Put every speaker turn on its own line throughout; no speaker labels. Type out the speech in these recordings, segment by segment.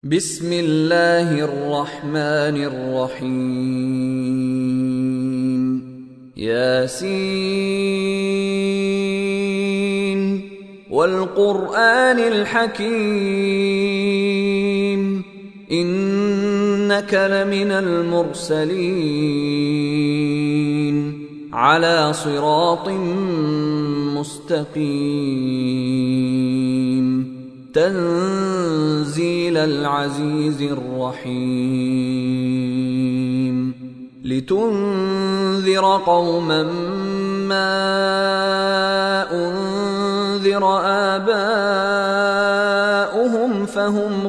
بسم الله الرحمن الرحيم ياسين والقرآن الحكيم إنك لمن المرسلين على صراط مستقيم تنزيل العزيز الرحيم لتنذر قوما ما أنذر آباؤهم فهم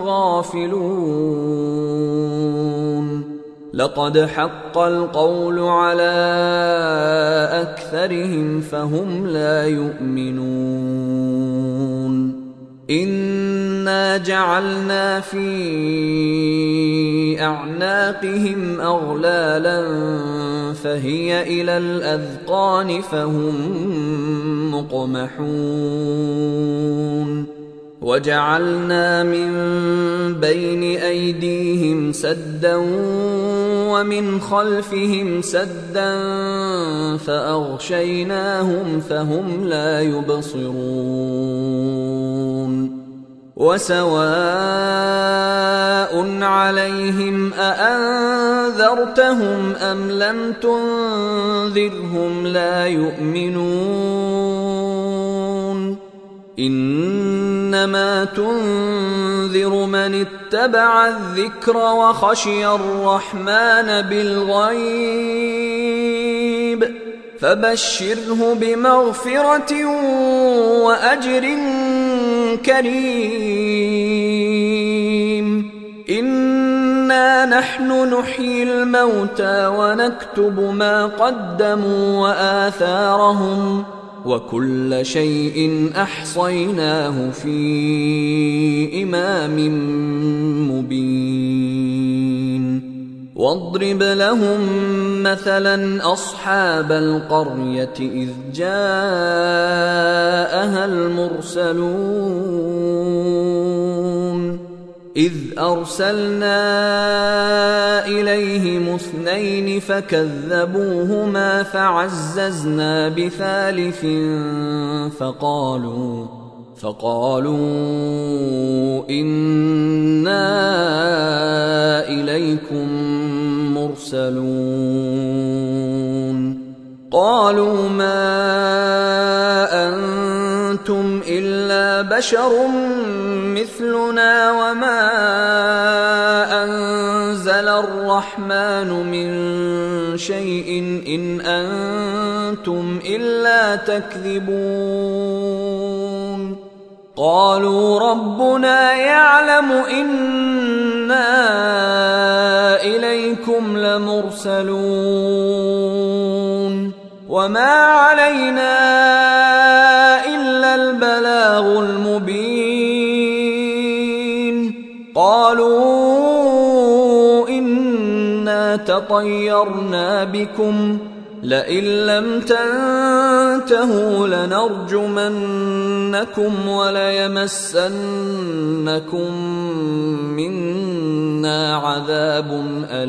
غافلون لقد حق القول على أكثرهم فهم لا يؤمنون إنا جعلنا في أعناقهم أغلالا فهي إلى الأذقان فهم مقمحون وجعلنا من بين أيديهم سدا ومن خلفهم سدا فأغشيناهم فهم لا يبصرون وسواء عليهم أأنذرتهم أم لم تنذرهم لا يؤمنون إنما تنذر من اتبع الذكر وخشي الرحمن بالغيب فبشره بمغفرة وأجر كريم إنا نحن نحيي الموتى ونكتب ما قدموا وآثارهم وكل شيء أحصيناه في إمام مبين واضرب لهم مثلا أصحاب القرية إذ جاءها المرسلون إذ أرسلنا إليهم اثنين فكذبوهما فعززنا بثالث فقالوا إنا إليكم مرسلون قالوا ما أنتم إلا بشر مثلنا وما أنزل الرحمن من شيء إن أنتم إلا تكذبون قالوا ربنا يعلم إنا إليكم لمرسلون وما علينا إلا البلاغ المبين قالوا إنا تطيرنا بكم لئن لم تنتهوا لنرجمنكم وليمسنكم منا عذاب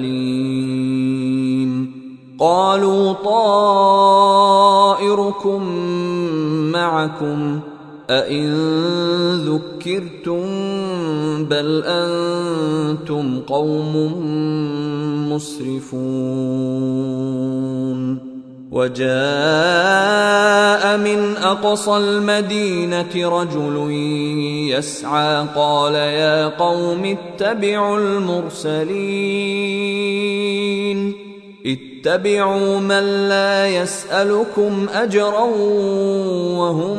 أليم قالوا طائركم معكم أئن ذكرتم بل أنتم قوم مسرفون وجاء من أقصى المدينة رجل يسعى قال يا قوم اتبعوا المرسلين اتبعوا من لا يسألكم أجرا وهم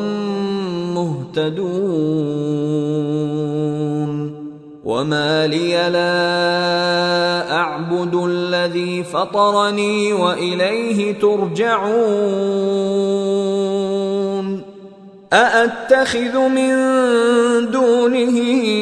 مهتدون وما لي لا أعبد الذي فطرني وإليه ترجعون أأتخذ من دونه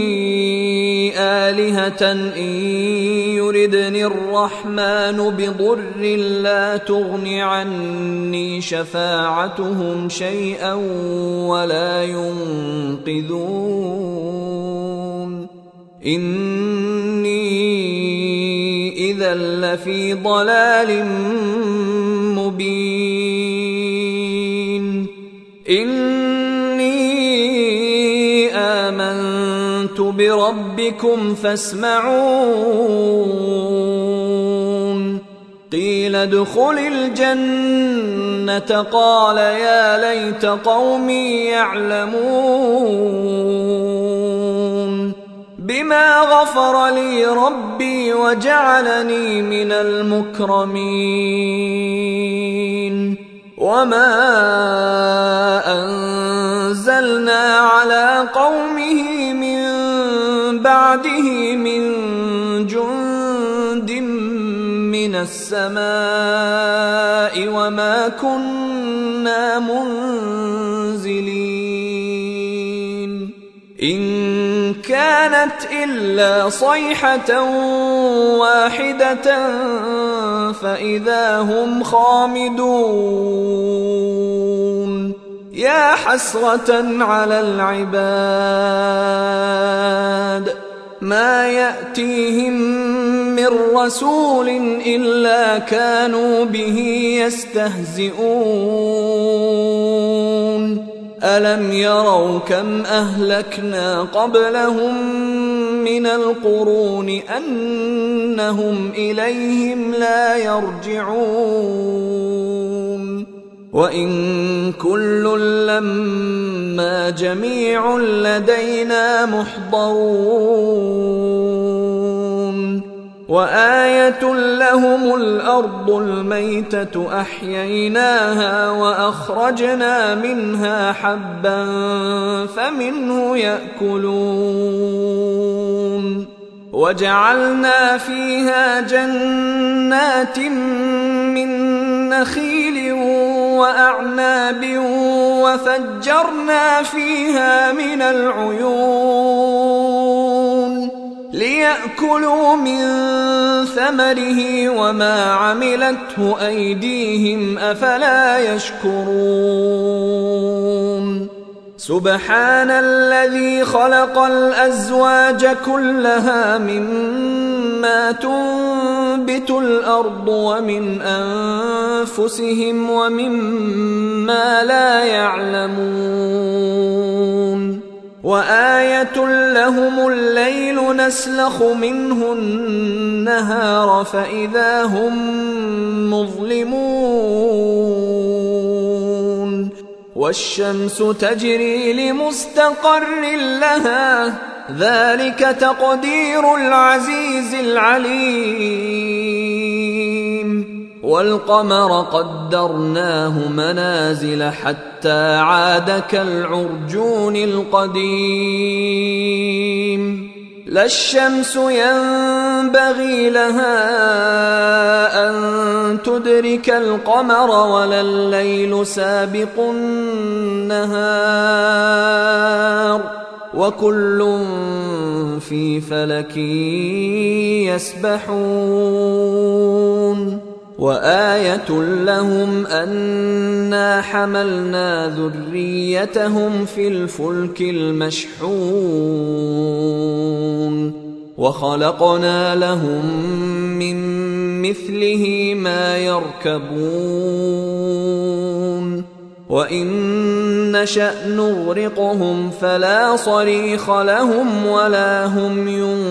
آلهة إن يردني الرحمن بضر لا تغن عني شفاعتهم شيئا ولا ينقذون إني إذا لفي ضلال مبين إني آمنت بربكم فاسمعون قيل ادخل الجنة قال يا ليت قومي يعلمون بما غفر لي ربي وجعلني من المكرمين وما أنزلنا على قومه من بعده من جند من السماء وما كنا منزلين إن كانت إلا صيحة واحدة فإذا هم خامدون يا حسرة على العباد ما يأتيهم من رسول إلا كانوا به يستهزئون ألم يروا كم أهلكنا قبلهم من القرون أنهم إليهم لا يرجعون وإن كل لما جميع لدينا محضرون وآية لهم الأرض الميتة أحييناها وأخرجنا منها حبا فمنه يأكلون وجعلنا فيها جنات من نخيل وأعناب وفجرنا فيها من العيون ليأكلوا من ثمره وما عملته أيديهم أفلا يشكرون سبحان الذي خلق الأزواج كلها مما تنبت الأرض ومن أنفسهم ومما لا يعلمون وآية لهم الليل نسلخ منه النهار فإذا هم مظلمون والشمس تجري لمستقر لها ذلك تقدير العزيز العليم والقمر قدرناه منازل حتى عاد كالعرجون القديم لا الشمس ينبغي لها أن تدرك القمر ولا الليل سابق النهار وكل في فلك يسبحون وآية لهم أنا حملنا ذريتهم في الفلك المشحون وخلقنا لهم من مثله ما يركبون وإن نشأ نغرقهم فلا صريخ لهم ولا هم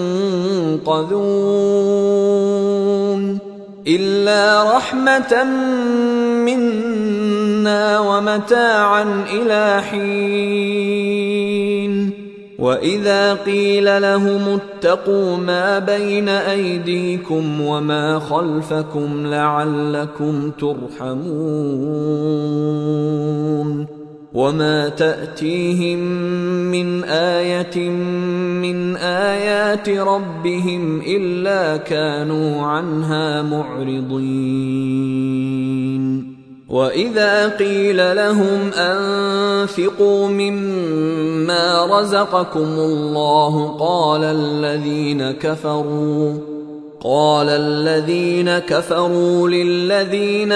ينقذون إلا رحمة منا ومتاعا إلى حين وإذا قيل لهم اتقوا ما بين أيديكم وما خلفكم لعلكم ترحمون وما تأتيهم من آية من آيات ربهم إلا كانوا عنها معرضين وإذا قيل لهم أنفقوا مما رزقكم الله قال الذين كفروا للذين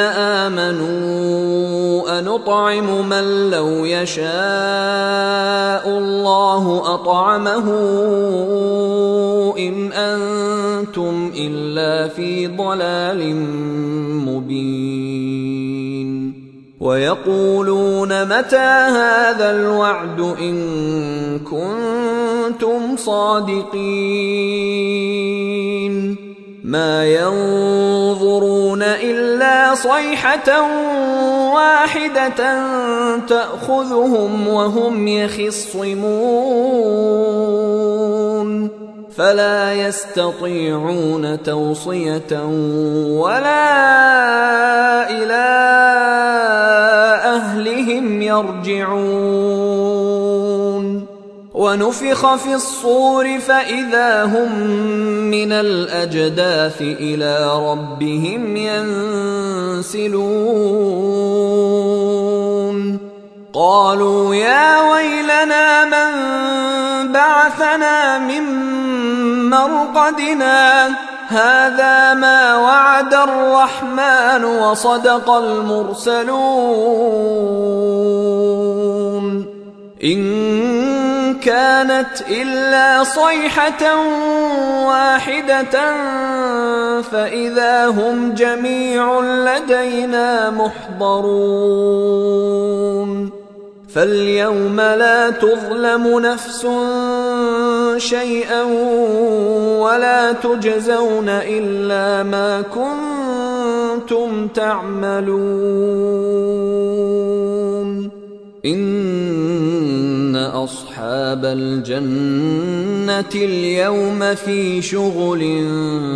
آمنوا أنطعم من لو يشاء الله أطعمه إن أنتم إلا في ضلال مبين ويقولون متى هذا الوعد إن كنتم صادقين ما ينظرون إلا صيحة واحدة تأخذهم وهم يخصمون فلا يستطيعون توصية ولا إلى أهلهم يرجعون ونفخ في الصور فإذا هم من الأجداث إلى ربهم ينسلون قالوا يا ويلنا من بعثنا من مرقدنا هذا ما وعد الرحمن وصدق المرسلون إن كانت إلا صيحة واحدة فإذا هم جميع لدينا محضرون فاليوم لا تظلم نفس شيئا ولا تجزون إلا ما كنتم تعملون إن أصحاب الجنة اليوم في شغل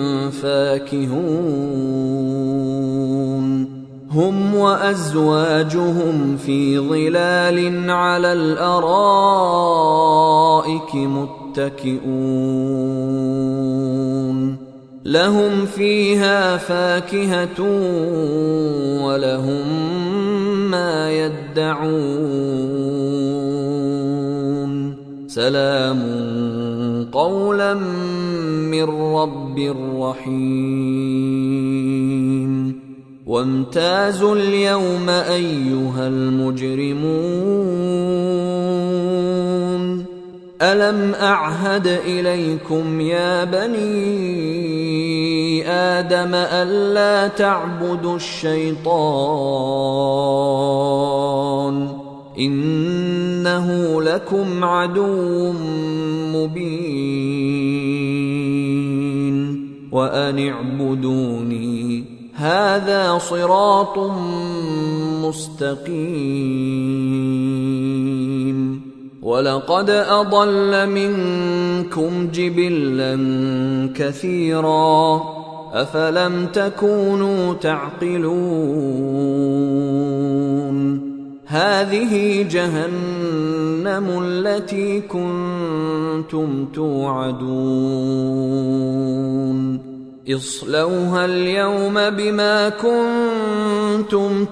فاكهون هم وأزواجهم في ظلال على الأرائك متكئون لهم فيها فاكهة ولهم ما يدعون سلام قولا من رب رحيم وامتازوا اليوم أيها المجرمون ألم أعهد إليكم يا بني آدم ألا تعبدوا الشيطان إنه لكم عدو مبين وأن اعبدوني هذا صراط مستقيم ولقد أضل منكم جبلا كثيرا أفلم تكونوا تعقلون هذه جهنم التي كنتم توعدون اصلوها اليوم بما كنتم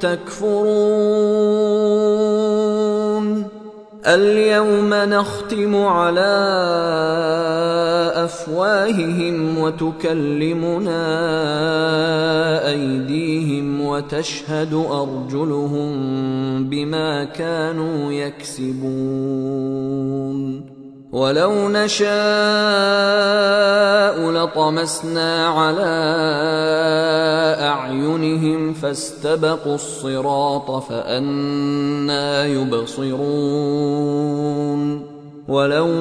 تكفرون اليوم نختم على أفواههم وتكلمنا أيديهم وتشهد أرجلهم بما كانوا يكسبون ولو نشاء لطمسنا على أعينهم فاستبقوا الصراط فأنى يبصرون ولو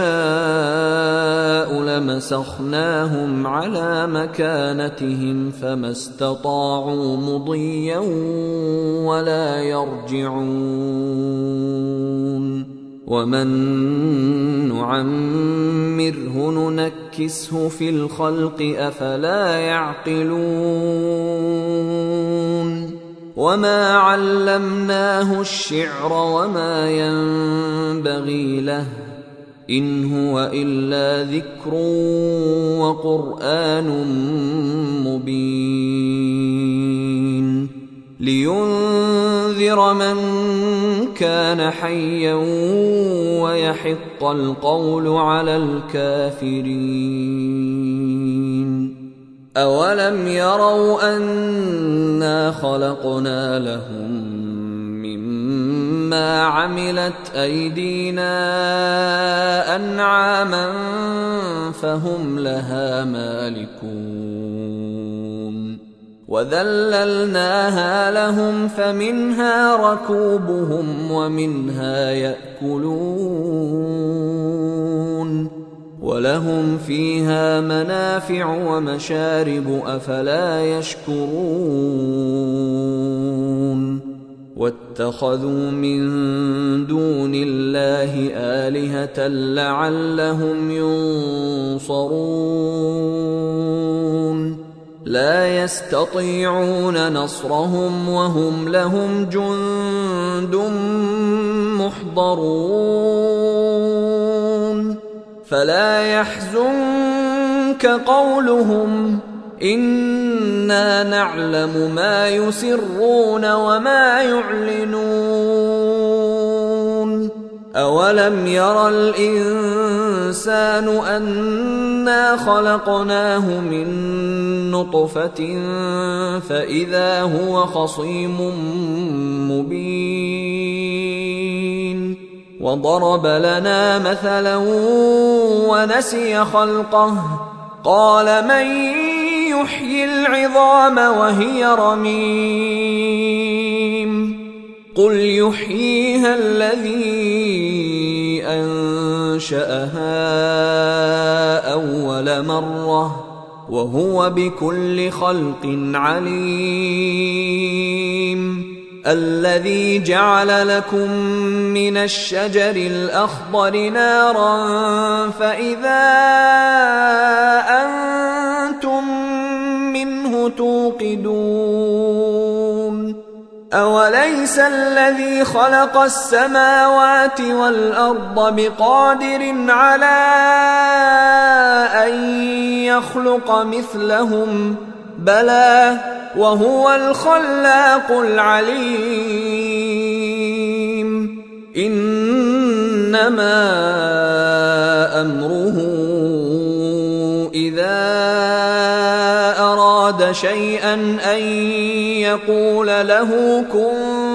نشاء لمسخناهم على مكانتهم فما استطاعوا مضيا ولا يرجعون ومن نعمره ننكسه في الخلق أفلا يعقلون وما علمناه الشعر وما ينبغي له إن هو إلا ذكر وقرآن مبين لينذر من كان حيا ويحق القول على الكافرين أولم يروا أنا خلقنا لهم مما عملت أيدينا أنعاما فهم لها مالكون وذللناها لهم فمنها ركوبهم ومنها يأكلون ولهم فيها منافع ومشارب أفلا يشكرون واتخذوا من دون الله آلهة لعلهم ينصرون لا يستطيعون نصرهم وهم لهم جند محضرون فلا يحزنك قولهم إنا نعلم ما يسرون وما يعلنون أولم ير الإنسان أنا خلقناه من نطفة فإذا هو خصيم مبين وضرب لنا مثلا ونسي خلقه قال من يحيي العظام وهي رميم قل يحييها الذي أنشأها أول مرة وهو بكل خلق عليم الذي جعل لكم من الشجر الأخضر نارا فإذا أنتم منه توقدون أوليس الذي خلق السماوات والأرض بقادر على أن يخلق مثلهم بلى وهو الخلاق العليم إنما أمره إذا أراد شيئا أن يقول له كن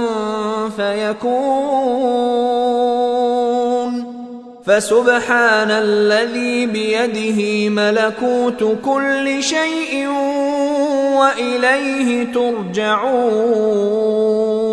فيكون فسبحان الذي بيده ملكوت كل شيء وإليه ترجعون